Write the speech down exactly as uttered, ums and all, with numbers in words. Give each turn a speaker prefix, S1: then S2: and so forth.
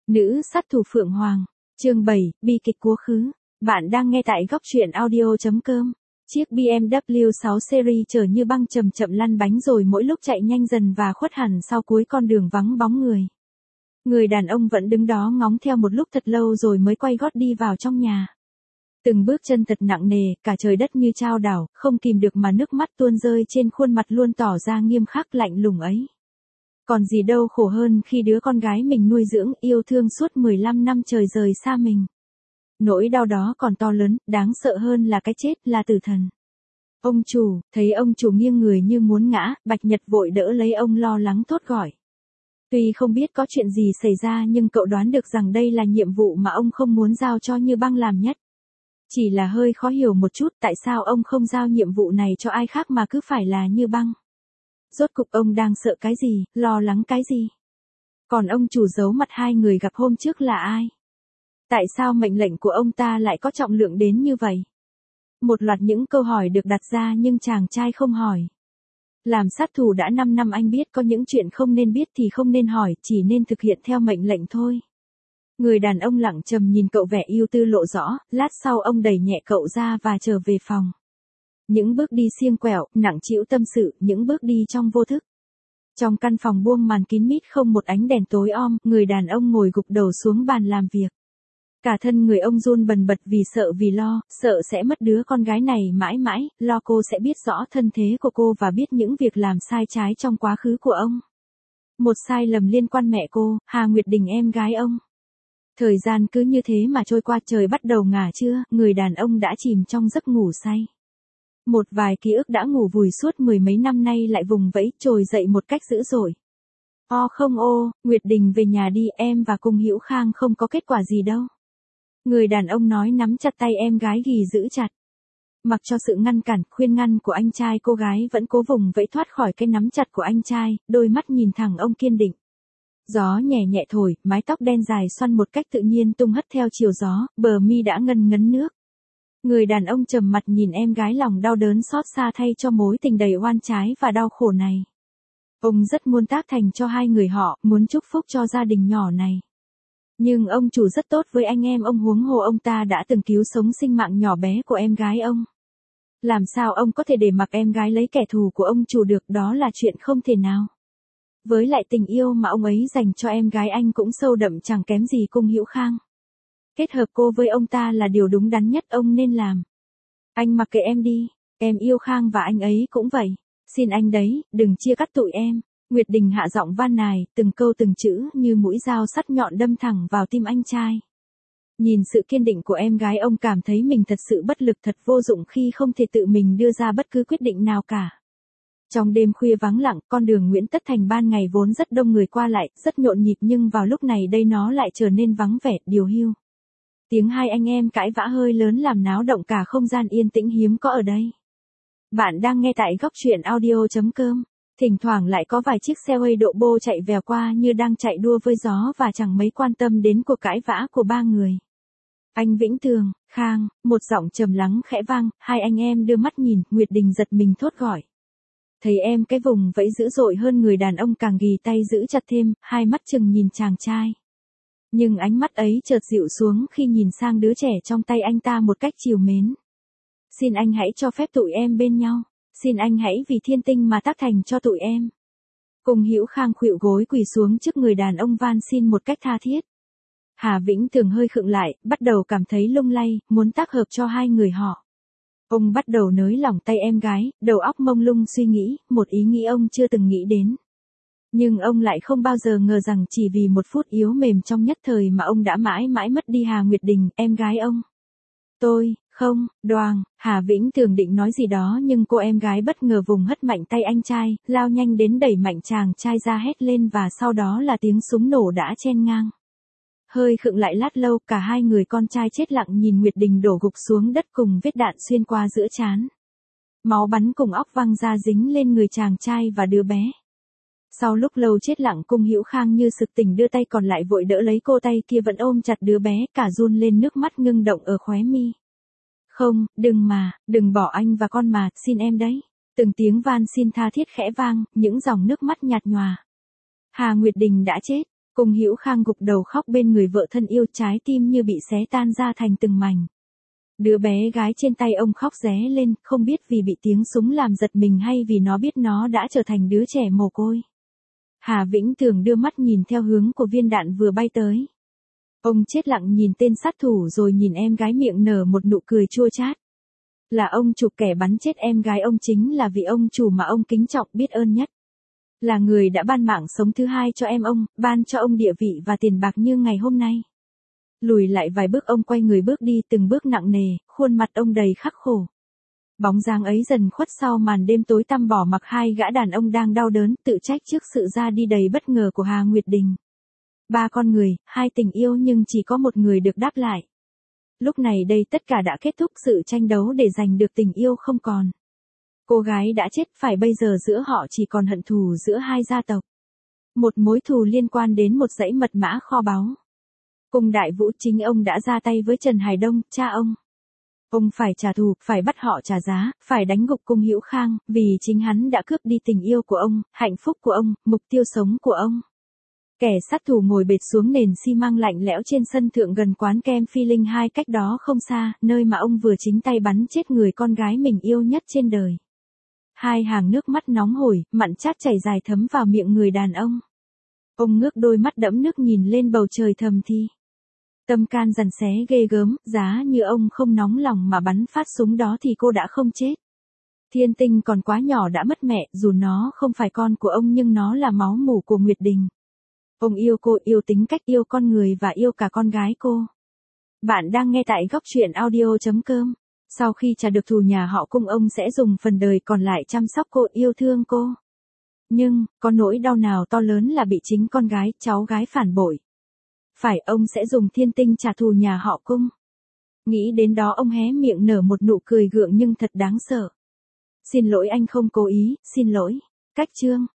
S1: Nữ sát thủ Phượng Hoàng, chương bảy, bi kịch quá khứ. Bạn đang nghe tại góc truyện audio chấm com. Chiếc bê em vê sáu Series chở như băng chậm chậm lăn bánh rồi mỗi lúc chạy nhanh dần và khuất hẳn sau cuối con đường vắng bóng người. Người đàn ông vẫn đứng đó ngóng theo một lúc thật lâu rồi mới quay gót đi vào trong nhà. Từng bước chân thật nặng nề, cả trời đất như chao đảo, không kìm được mà nước mắt tuôn rơi trên khuôn mặt luôn tỏ ra nghiêm khắc lạnh lùng ấy. Còn gì đâu khổ hơn khi đứa con gái mình nuôi dưỡng yêu thương suốt mười lăm năm trời rời xa mình. Nỗi đau đó còn to lớn, đáng sợ hơn là cái chết, là tử thần. Ông chủ, thấy ông chủ nghiêng người như muốn ngã, Bạch Nhật vội đỡ lấy ông lo lắng thốt gọi. Tuy không biết có chuyện gì xảy ra nhưng cậu đoán được rằng đây là nhiệm vụ mà ông không muốn giao cho Như Băng làm nhất. Chỉ là hơi khó hiểu một chút tại sao ông không giao nhiệm vụ này cho ai khác mà cứ phải là Như Băng. Rốt cục ông đang sợ cái gì, lo lắng cái gì? Còn ông chủ giấu mặt hai người gặp hôm trước là ai? Tại sao mệnh lệnh của ông ta lại có trọng lượng đến như vậy? Một loạt những câu hỏi được đặt ra nhưng chàng trai không hỏi. Làm sát thủ đã năm năm anh biết có những chuyện không nên biết thì không nên hỏi, chỉ nên thực hiện theo mệnh lệnh thôi. Người đàn ông lặng trầm nhìn cậu, vẻ ưu tư lộ rõ, lát sau ông đẩy nhẹ cậu ra và trở về phòng. Những bước đi siêng quẹo, nặng trĩu tâm sự, những bước đi trong vô thức. Trong căn phòng buông màn kín mít không một ánh đèn tối om, người đàn ông ngồi gục đầu xuống bàn làm việc. Cả thân người ông run bần bật vì sợ vì lo, sợ sẽ mất đứa con gái này mãi mãi, lo cô sẽ biết rõ thân thế của cô và biết những việc làm sai trái trong quá khứ của ông. Một sai lầm liên quan mẹ cô, Hà Nguyệt Đình em gái ông. Thời gian cứ như thế mà trôi qua, trời bắt đầu ngả trưa, người đàn ông đã chìm trong giấc ngủ say. Một vài ký ức đã ngủ vùi suốt mười mấy năm nay lại vùng vẫy trồi dậy một cách dữ dội. O không ô, Nguyệt Đình về nhà đi, em và Cung Hữu Khang không có kết quả gì đâu. Người đàn ông nói nắm chặt tay em gái ghì giữ chặt. Mặc cho sự ngăn cản, khuyên ngăn của anh trai, cô gái vẫn cố vùng vẫy thoát khỏi cái nắm chặt của anh trai, đôi mắt nhìn thẳng ông kiên định. Gió nhẹ nhẹ thổi, mái tóc đen dài xoăn một cách tự nhiên tung hất theo chiều gió, bờ mi đã ngần ngấn nước. Người đàn ông trầm mặt nhìn em gái, lòng đau đớn xót xa thay cho mối tình đầy oan trái và đau khổ này. Ông rất muốn tác thành cho hai người họ, muốn chúc phúc cho gia đình nhỏ này. Nhưng ông chủ rất tốt với anh em ông, huống hồ ông ta đã từng cứu sống sinh mạng nhỏ bé của em gái ông. Làm sao ông có thể để mặc em gái lấy kẻ thù của ông chủ được, đó là chuyện không thể nào. Với lại tình yêu mà ông ấy dành cho em gái anh cũng sâu đậm chẳng kém gì Cung Hữu Khang. Kết hợp cô với ông ta là điều đúng đắn nhất ông nên làm. Anh mặc kệ em đi, em yêu Khang và anh ấy cũng vậy. Xin anh đấy, đừng chia cắt tụi em. Nguyệt Đình hạ giọng van nài, từng câu từng chữ như mũi dao sắc nhọn đâm thẳng vào tim anh trai. Nhìn sự kiên định của em gái, ông cảm thấy mình thật sự bất lực, thật vô dụng khi không thể tự mình đưa ra bất cứ quyết định nào cả. Trong đêm khuya vắng lặng, con đường Nguyễn Tất Thành ban ngày vốn rất đông người qua lại, rất nhộn nhịp, nhưng vào lúc này đây nó lại trở nên vắng vẻ, điều hiu. Tiếng hai anh em cãi vã hơi lớn làm náo động cả không gian yên tĩnh hiếm có ở đây. Bạn đang nghe tại góc truyện audio chấm com. Thỉnh thoảng lại có vài chiếc xe hơi độ bô chạy vèo qua như đang chạy đua với gió và chẳng mấy quan tâm đến cuộc cãi vã của ba người. Anh Vĩnh Tường, Khang, một giọng trầm lắng khẽ vang, hai anh em đưa mắt nhìn, Nguyệt Đình giật mình thốt gọi. Thấy em cái vùng vẫy dữ dội hơn, người đàn ông càng ghì tay giữ chặt thêm, hai mắt chừng nhìn chàng trai. Nhưng ánh mắt ấy chợt dịu xuống khi nhìn sang đứa trẻ trong tay anh ta một cách trìu mến. Xin anh hãy cho phép tụi em bên nhau. Xin anh hãy vì thiên tinh mà tác thành cho tụi em. Cung Hữu Khang khuỵu gối quỳ xuống trước người đàn ông van xin một cách tha thiết. Hà Vĩnh Tường hơi khựng lại, bắt đầu cảm thấy lung lay, muốn tác hợp cho hai người họ. Ông bắt đầu nới lỏng tay em gái, đầu óc mông lung suy nghĩ, một ý nghĩ ông chưa từng nghĩ đến. Nhưng ông lại không bao giờ ngờ rằng chỉ vì một phút yếu mềm trong nhất thời mà ông đã mãi mãi mất đi Hà Nguyệt Đình, em gái ông. Tôi, không, Đoàng, Hà Vĩnh Tường định nói gì đó nhưng cô em gái bất ngờ vùng hất mạnh tay anh trai, lao nhanh đến đẩy mạnh chàng trai ra, hét lên và sau đó là tiếng súng nổ đã chen ngang. Hơi khựng lại lát lâu, cả hai người con trai chết lặng nhìn Nguyệt Đình đổ gục xuống đất cùng vết đạn xuyên qua giữa trán. Máu bắn cùng óc văng ra dính lên người chàng trai và đứa bé. Sau lúc lâu chết lặng, Cung Hữu Khang như sực tỉnh đưa tay còn lại vội đỡ lấy cô, tay kia vẫn ôm chặt đứa bé, cả run lên, nước mắt ngưng động ở khóe mi. Không, đừng mà, đừng bỏ anh và con mà, xin em đấy. Từng tiếng van xin tha thiết khẽ vang, những dòng nước mắt nhạt nhòa. Hà Nguyệt Đình đã chết, Cung Hữu Khang gục đầu khóc bên người vợ thân yêu, trái tim như bị xé tan ra thành từng mảnh. Đứa bé gái trên tay ông khóc ré lên, không biết vì bị tiếng súng làm giật mình hay vì nó biết nó đã trở thành đứa trẻ mồ côi. Hà Vĩnh Tường đưa mắt nhìn theo hướng của viên đạn vừa bay tới. Ông chết lặng nhìn tên sát thủ rồi nhìn em gái miệng nở một nụ cười chua chát. Là ông chủ kẻ bắn chết em gái ông, chính là vị ông chủ mà ông kính trọng biết ơn nhất. Là người đã ban mạng sống thứ hai cho em ông, ban cho ông địa vị và tiền bạc như ngày hôm nay. Lùi lại vài bước ông quay người bước đi từng bước nặng nề, khuôn mặt ông đầy khắc khổ. Bóng dáng ấy dần khuất sau màn đêm tối tăm bỏ mặc hai gã đàn ông đang đau đớn, tự trách trước sự ra đi đầy bất ngờ của Hà Nguyệt Đình. Ba con người, hai tình yêu nhưng chỉ có một người được đáp lại. Lúc này đây tất cả đã kết thúc, sự tranh đấu để giành được tình yêu không còn. Cô gái đã chết, phải bây giờ giữa họ chỉ còn hận thù giữa hai gia tộc. Một mối thù liên quan đến một dãy mật mã kho báu. Cung Đại Vũ chính ông đã ra tay với Trần Hải Đông, cha ông. Ông phải trả thù, phải bắt họ trả giá, phải đánh gục Cung Hữu Khang, vì chính hắn đã cướp đi tình yêu của ông, hạnh phúc của ông, mục tiêu sống của ông. Kẻ sát thủ ngồi bệt xuống nền xi măng lạnh lẽo trên sân thượng gần quán kem Phi Linh hai cách đó không xa, nơi mà ông vừa chính tay bắn chết người con gái mình yêu nhất trên đời. Hai hàng nước mắt nóng hổi, mặn chát chảy dài thấm vào miệng người đàn ông. Ông ngước đôi mắt đẫm nước nhìn lên bầu trời thầm thì. Tâm can dằn xé ghê gớm, giá như ông không nóng lòng mà bắn phát súng đó thì cô đã không chết. Thiên Tinh còn quá nhỏ đã mất mẹ, dù nó không phải con của ông nhưng nó là máu mủ của Nguyệt Đình. Ông yêu cô, yêu tính cách, yêu con người và yêu cả con gái cô. Bạn đang nghe tại góc truyện audio chấm com. Sau khi trả được thù nhà họ Cung, ông sẽ dùng phần đời còn lại chăm sóc cô, yêu thương cô. Nhưng, có nỗi đau nào to lớn là bị chính con gái, cháu gái phản bội. Phải, ông sẽ dùng Thiên Tinh trả thù nhà họ Cung. Nghĩ đến đó ông hé miệng nở một nụ cười gượng nhưng thật đáng sợ. Xin lỗi, anh không cố ý, xin lỗi. Cách chương.